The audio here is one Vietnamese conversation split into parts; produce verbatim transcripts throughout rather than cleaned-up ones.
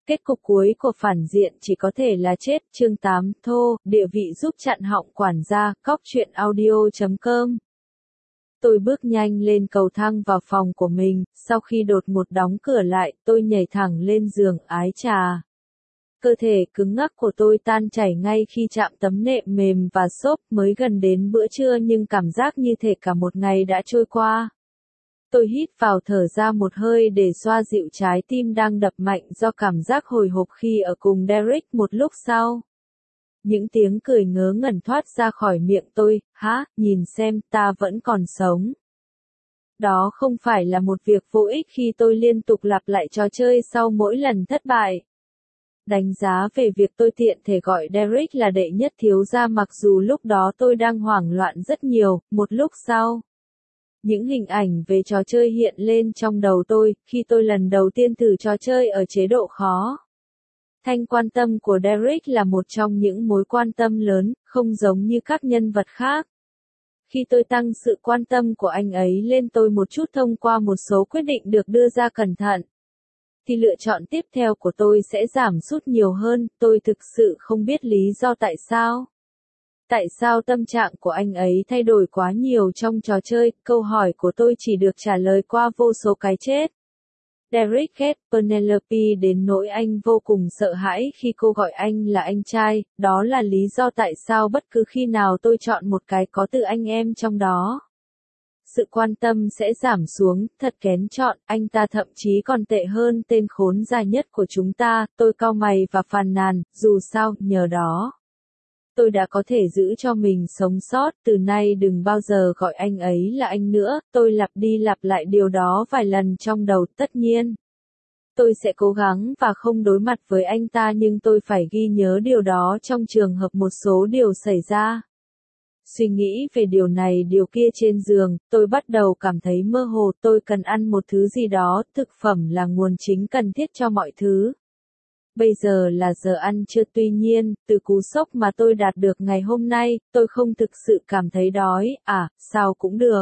Kết cục cuối của phản diện chỉ có thể là chết. Chương tám, thô, địa vị giúp chặn họng quản gia, cóc truyện audio chấm com. Tôi bước nhanh lên cầu thang vào phòng của mình, sau khi đột ngột đóng cửa lại, tôi nhảy thẳng lên giường, ái chà. Cơ thể cứng ngắc của tôi tan chảy ngay khi chạm tấm nệm mềm và xốp. Mới gần đến bữa trưa nhưng cảm giác như thể cả một ngày đã trôi qua. Tôi hít vào thở ra một hơi để xoa dịu trái tim đang đập mạnh do cảm giác hồi hộp khi ở cùng Derek. Một lúc sau, những tiếng cười ngớ ngẩn thoát ra khỏi miệng tôi. Hả, nhìn xem, ta vẫn còn sống. Đó không phải là một việc vô ích khi tôi liên tục lặp lại trò chơi sau mỗi lần thất bại. Đánh giá về việc tôi tiện thể gọi Derek là đệ nhất thiếu gia mặc dù lúc đó tôi đang hoảng loạn rất nhiều. Một lúc sau, những hình ảnh về trò chơi hiện lên trong đầu tôi, khi tôi lần đầu tiên thử trò chơi ở chế độ khó. Thanh quan tâm của Derek là một trong những mối quan tâm lớn, không giống như các nhân vật khác. Khi tôi tăng sự quan tâm của anh ấy lên tôi một chút thông qua một số quyết định được đưa ra cẩn thận, thì lựa chọn tiếp theo của tôi sẽ giảm sút nhiều hơn. Tôi thực sự không biết lý do tại sao. Tại sao tâm trạng của anh ấy thay đổi quá nhiều trong trò chơi? Câu hỏi của tôi chỉ được trả lời qua vô số cái chết. Derek ghét Penelope đến nỗi anh vô cùng sợ hãi khi cô gọi anh là anh trai. Đó là lý do tại sao bất cứ khi nào tôi chọn một cái có từ anh em trong đó, sự quan tâm sẽ giảm xuống. Thật kén chọn, anh ta thậm chí còn tệ hơn tên khốn già nhất của chúng ta. Tôi cau mày và phàn nàn, dù sao, nhờ đó tôi đã có thể giữ cho mình sống sót. Từ nay đừng bao giờ gọi anh ấy là anh nữa. Tôi lặp đi lặp lại điều đó vài lần trong đầu. Tất nhiên, tôi sẽ cố gắng và không đối mặt với anh ta, nhưng tôi phải ghi nhớ điều đó trong trường hợp một số điều xảy ra. Suy nghĩ về điều này điều kia trên giường, tôi bắt đầu cảm thấy mơ hồ. Tôi cần ăn một thứ gì đó, thực phẩm là nguồn chính cần thiết cho mọi thứ. Bây giờ là giờ ăn trưa. Tuy nhiên, từ cú sốc mà tôi đạt được ngày hôm nay, tôi không thực sự cảm thấy đói. À, sao cũng được.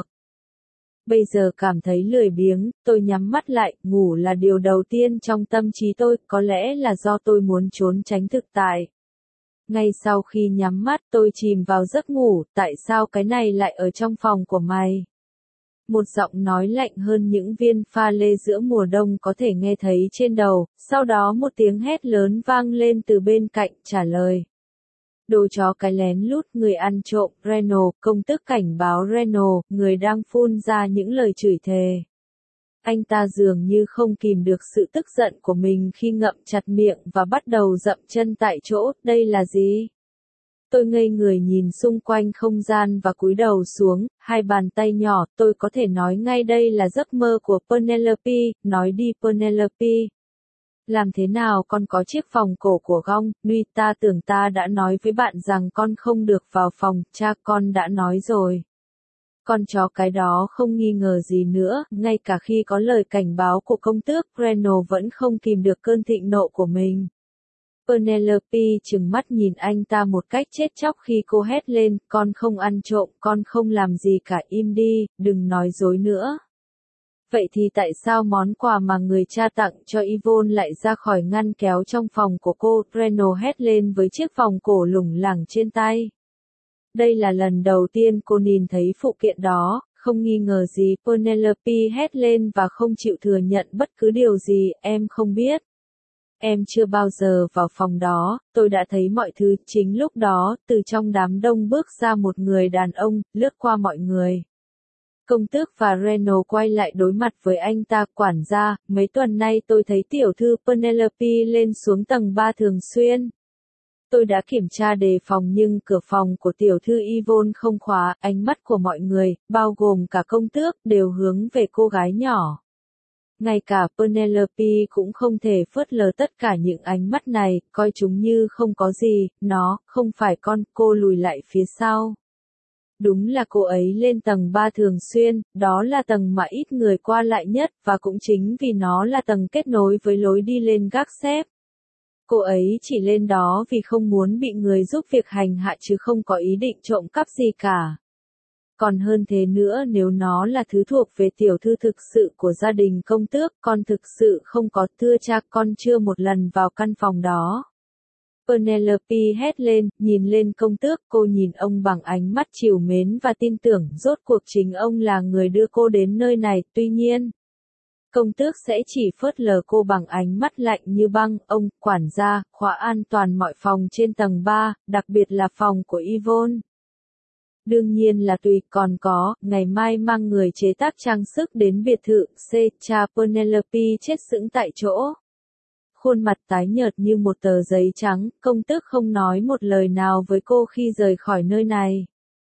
Bây giờ cảm thấy lười biếng, tôi nhắm mắt lại. Ngủ là điều đầu tiên trong tâm trí tôi, có lẽ là do tôi muốn trốn tránh thực tại. Ngay sau khi nhắm mắt tôi chìm vào giấc ngủ. Tại sao cái này lại ở trong phòng của mày? Một giọng nói lạnh hơn những viên pha lê giữa mùa đông có thể nghe thấy trên đầu. Sau đó một tiếng hét lớn vang lên từ bên cạnh, trả lời. Đồ chó cái lén lút, người ăn trộm, Reno. Công tước cảnh báo Reno, người đang phun ra những lời chửi thề. Anh ta dường như không kìm được sự tức giận của mình khi ngậm chặt miệng và bắt đầu dậm chân tại chỗ. Đây là gì? Tôi ngây người nhìn xung quanh không gian và cúi đầu xuống, hai bàn tay nhỏ. Tôi có thể nói ngay đây là giấc mơ của Penelope. Nói đi Penelope. Làm thế nào con có chiếc vòng cổ của Gong? Nuy, ta tưởng ta đã nói với bạn rằng con không được vào phòng. Cha, con đã nói rồi. Con chó cái đó không nghi ngờ gì nữa. Ngay cả khi có lời cảnh báo của công tước, Reno vẫn không kìm được cơn thịnh nộ của mình. Penelope trừng mắt nhìn anh ta một cách chết chóc khi cô hét lên, con không ăn trộm, con không làm gì cả, im đi, đừng nói dối nữa. Vậy thì tại sao món quà mà người cha tặng cho Yvonne lại ra khỏi ngăn kéo trong phòng của cô? Reno hét lên với chiếc vòng cổ lủng lẳng trên tay. Đây là lần đầu tiên cô nhìn thấy phụ kiện đó. Không nghi ngờ gì, Penelope hét lên và không chịu thừa nhận bất cứ điều gì. Em không biết. Em chưa bao giờ vào phòng đó. Tôi đã thấy mọi thứ. Chính lúc đó, từ trong đám đông bước ra một người đàn ông, lướt qua mọi người. Công tước và Reno quay lại đối mặt với anh ta. Quản gia, mấy tuần nay tôi thấy tiểu thư Penelope lên xuống tầng ba thường xuyên. Tôi đã kiểm tra đề phòng nhưng cửa phòng của tiểu thư Yvonne không khóa. Ánh mắt của mọi người, bao gồm cả công tước, đều hướng về cô gái nhỏ. Ngay cả Penelope cũng không thể phớt lờ tất cả những ánh mắt này, coi chúng như không có gì. Nó, không phải con. Cô lùi lại phía sau. Đúng là cô ấy lên tầng ba thường xuyên, đó là tầng mà ít người qua lại nhất, và cũng chính vì nó là tầng kết nối với lối đi lên gác xếp. Cô ấy chỉ lên đó vì không muốn bị người giúp việc hành hạ chứ không có ý định trộm cắp gì cả. Còn hơn thế nữa, nếu nó là thứ thuộc về tiểu thư thực sự của gia đình công tước, con thực sự không có, thưa cha, con chưa một lần vào căn phòng đó. Penelope hét lên, nhìn lên công tước, cô nhìn ông bằng ánh mắt trìu mến và tin tưởng, rốt cuộc chính ông là người đưa cô đến nơi này, tuy nhiên. Công tước sẽ chỉ phớt lờ cô bằng ánh mắt lạnh như băng, ông, quản gia, khóa an toàn mọi phòng trên tầng ba, đặc biệt là phòng của Yvonne. Đương nhiên là tùy, còn có, ngày mai mang người chế tác trang sức đến biệt thự, C, cha Penelope chết sững tại chỗ. Khuôn mặt tái nhợt như một tờ giấy trắng, công tước không nói một lời nào với cô khi rời khỏi nơi này.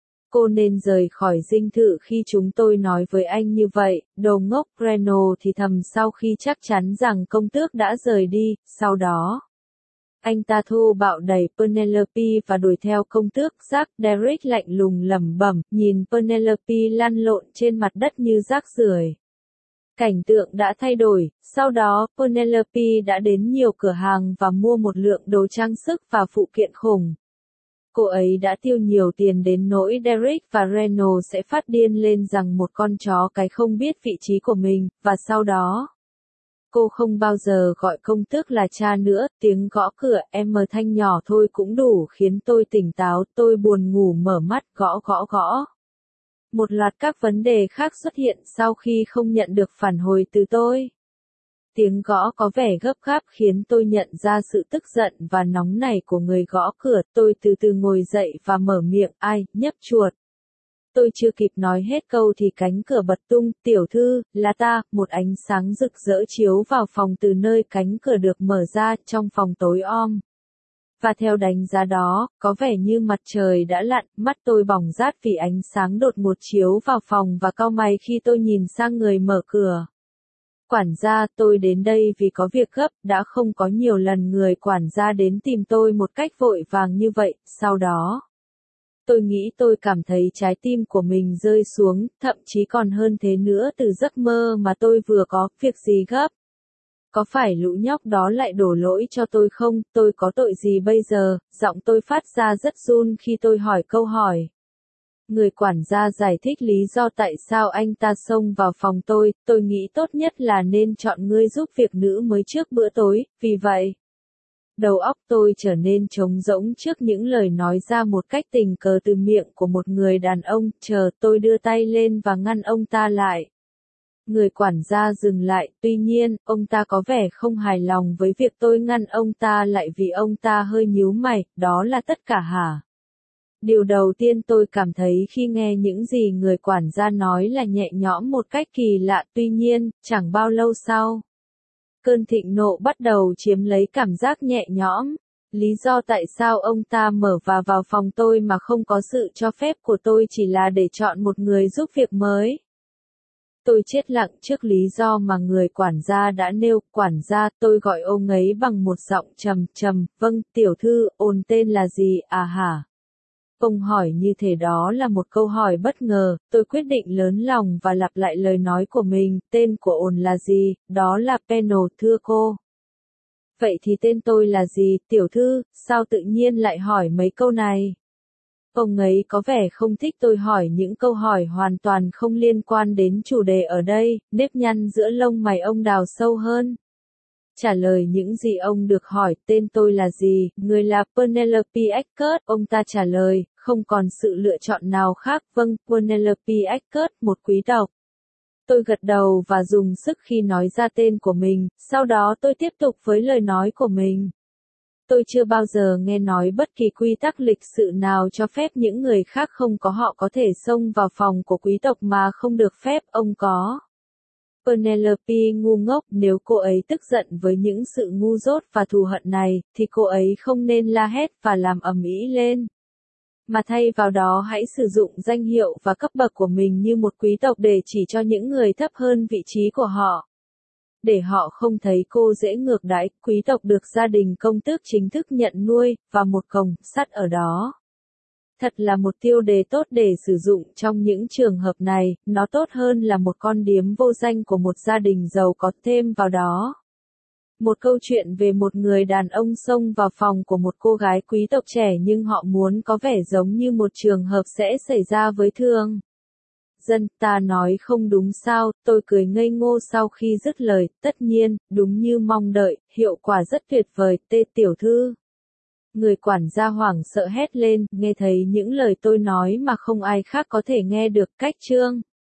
Cô nên rời khỏi dinh thự khi chúng tôi nói với anh như vậy, đồ ngốc. Reno thì thầm sau khi chắc chắn rằng công tước đã rời đi, sau đó. Anh ta thô bạo đẩy Penelope và đuổi theo công tước. Jack Derrick lạnh lùng lẩm bẩm, nhìn Penelope lăn lộn trên mặt đất như rác rưởi. Cảnh tượng đã thay đổi, sau đó Penelope đã đến nhiều cửa hàng và mua một lượng đồ trang sức và phụ kiện khủng. Cô ấy đã tiêu nhiều tiền đến nỗi Derrick và Reno sẽ phát điên lên rằng một con chó cái không biết vị trí của mình, và sau đó. Cô không bao giờ gọi công tước là cha nữa, tiếng gõ cửa em mở thanh nhỏ thôi cũng đủ khiến tôi tỉnh táo, tôi buồn ngủ mở mắt, gõ gõ gõ. Một loạt các vấn đề khác xuất hiện sau khi không nhận được phản hồi từ tôi. Tiếng gõ có vẻ gấp gáp khiến tôi nhận ra sự tức giận và nóng nảy của người gõ cửa, tôi từ từ ngồi dậy và mở miệng, ai, nhấp chuột. Tôi chưa kịp nói hết câu thì cánh cửa bật tung, tiểu thư, là ta, một ánh sáng rực rỡ chiếu vào phòng từ nơi cánh cửa được mở ra, trong phòng tối om. Và theo đánh giá đó, có vẻ như mặt trời đã lặn, mắt tôi bỏng rát vì ánh sáng đột ngột chiếu vào phòng và cau mày khi tôi nhìn sang người mở cửa. Quản gia, tôi đến đây vì có việc gấp, đã không có nhiều lần người quản gia đến tìm tôi một cách vội vàng như vậy, sau đó. Tôi nghĩ tôi cảm thấy trái tim của mình rơi xuống, thậm chí còn hơn thế nữa từ giấc mơ mà tôi vừa có, việc gì gấp. Có phải lũ nhóc đó lại đổ lỗi cho tôi không, tôi có tội gì bây giờ, giọng tôi phát ra rất run khi tôi hỏi câu hỏi. Người quản gia giải thích lý do tại sao anh ta xông vào phòng tôi, tôi nghĩ tốt nhất là nên chọn ngươi giúp việc nữ mới trước bữa tối, vì vậy. Đầu óc tôi trở nên trống rỗng trước những lời nói ra một cách tình cờ từ miệng của một người đàn ông, chờ tôi đưa tay lên và ngăn ông ta lại. Người quản gia dừng lại, tuy nhiên, ông ta có vẻ không hài lòng với việc tôi ngăn ông ta lại vì ông ta hơi nhíu mày, đó là tất cả hả? Điều đầu tiên tôi cảm thấy khi nghe những gì người quản gia nói là nhẹ nhõm một cách kỳ lạ, tuy nhiên, chẳng bao lâu sau. Cơn thịnh nộ bắt đầu chiếm lấy cảm giác nhẹ nhõm. Lý do tại sao ông ta mở và vào phòng tôi mà không có sự cho phép của tôi chỉ là để chọn một người giúp việc mới. Tôi chết lặng trước lý do mà người quản gia đã nêu, quản gia, tôi gọi ông ấy bằng một giọng trầm trầm, vâng, tiểu thư, ôn tên là gì, à hả? Ông hỏi như thế đó là một câu hỏi bất ngờ, tôi quyết định lớn lòng và lặp lại lời nói của mình, tên của ôn là gì, đó là Peno, thưa cô. Vậy thì tên tôi là gì, tiểu thư, sao tự nhiên lại hỏi mấy câu này? Ông ấy có vẻ không thích tôi hỏi những câu hỏi hoàn toàn không liên quan đến chủ đề ở đây, nếp nhăn giữa lông mày ông đào sâu hơn. Trả lời những gì ông được hỏi, tên tôi là gì, người là Penelope Eckert, ông ta trả lời, không còn sự lựa chọn nào khác, vâng, Penelope Eckert, một quý tộc. Tôi gật đầu và dùng sức khi nói ra tên của mình, sau đó tôi tiếp tục với lời nói của mình. Tôi chưa bao giờ nghe nói bất kỳ quy tắc lịch sự nào cho phép những người khác không có họ có thể xông vào phòng của quý tộc mà không được phép, ông có. Penelope ngu ngốc, nếu cô ấy tức giận với những sự ngu dốt và thù hận này, thì cô ấy không nên la hét và làm ầm ĩ lên. Mà thay vào đó hãy sử dụng danh hiệu và cấp bậc của mình như một quý tộc để chỉ cho những người thấp hơn vị trí của họ. Để họ không thấy cô dễ ngược đãi, quý tộc được gia đình công tước chính thức nhận nuôi, và một cồng sắt ở đó. Thật là một tiêu đề tốt để sử dụng trong những trường hợp này, nó tốt hơn là một con điếm vô danh của một gia đình giàu có thêm vào đó. Một câu chuyện về một người đàn ông xông vào phòng của một cô gái quý tộc trẻ nhưng họ muốn có vẻ giống như một trường hợp sẽ xảy ra với Thương. dân, ta nói không đúng sao, tôi cười ngây ngô sau khi dứt lời, tất nhiên, đúng như mong đợi, hiệu quả rất tuyệt vời, Tê tiểu thư. Người quản gia hoảng sợ hét lên, nghe thấy những lời tôi nói mà không ai khác có thể nghe được, cách chương.